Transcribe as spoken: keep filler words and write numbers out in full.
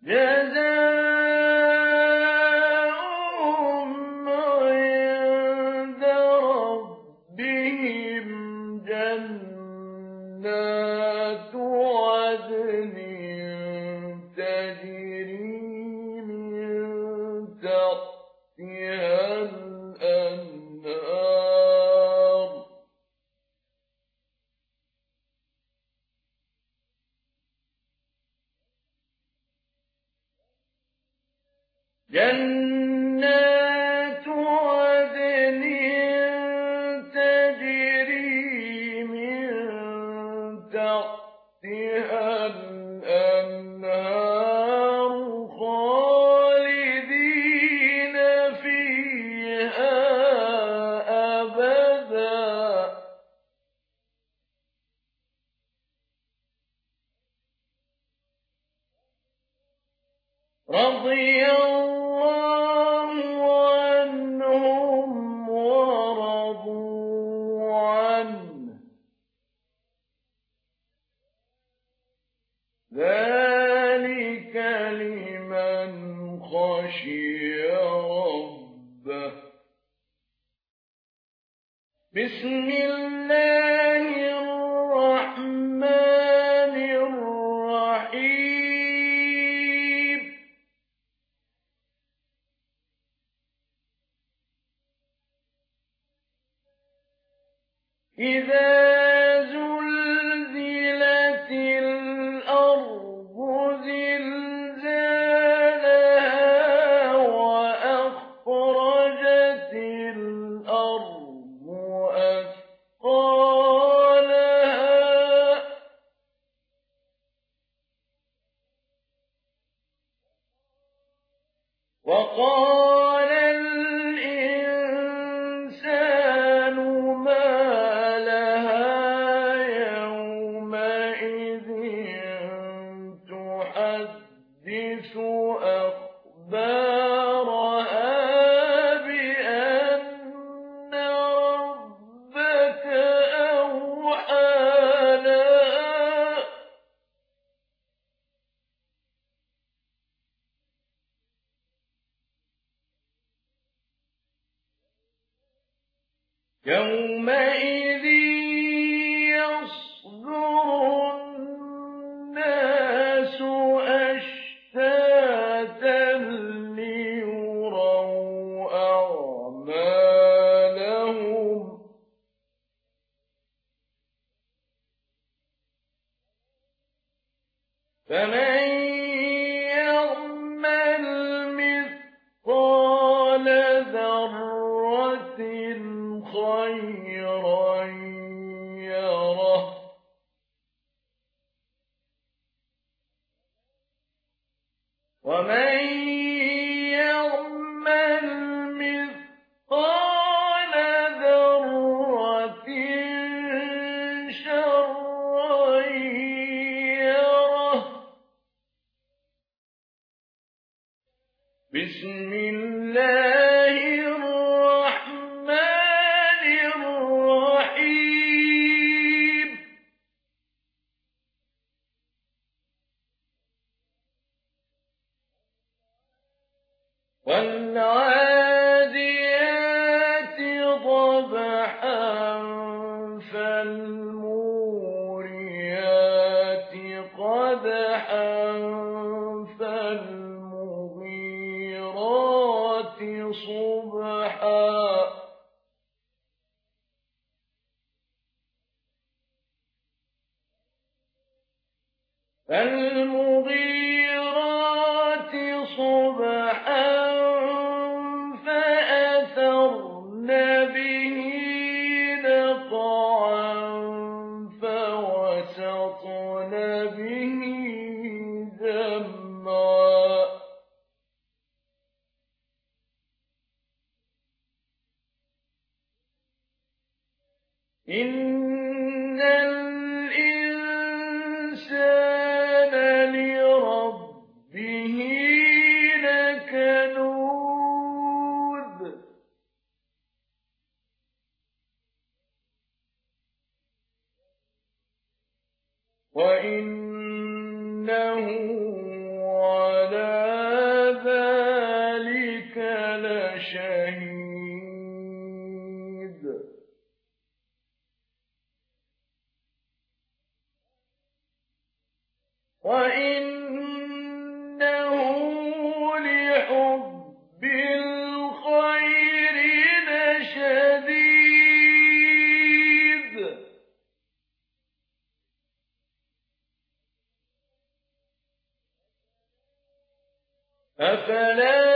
جزاؤهم عند ربهم جنات عدن تجري من تحتها الأنهار جنات عدن تجري من تحتها الأنهار خالدين فيها أبدا رضي الله عنهم ورضوا عنه ذلك لمن خشي ربه. بسم الله الرحمن الرحيم. إذا زلزلت الأرض زلزالها وأخرجت الأرض أثقالها وقال الإنسان ما لها يومئذ تحدث أخبارها بأن ربك أوحى لها يومئذ يصدر الناس أشتاتا ليروا أعمالهم فمن يعمل مثقال ذرة خيرا يره ومن يعمل مثقال ذرة شرا يره. بسم الله الرحمن الرحيم. والعاديات ضبحا فالموريات قدحا فالمغيرات صبحا فالمغيرات صبحا فأثرن به نقعا فوسطن به جمعا إن الإنسان لربه لكنود وإنه على وَإِنَّهُ لِحُبِّ الْخَيْرِ لَشَدِيدٌ. أَفَلَا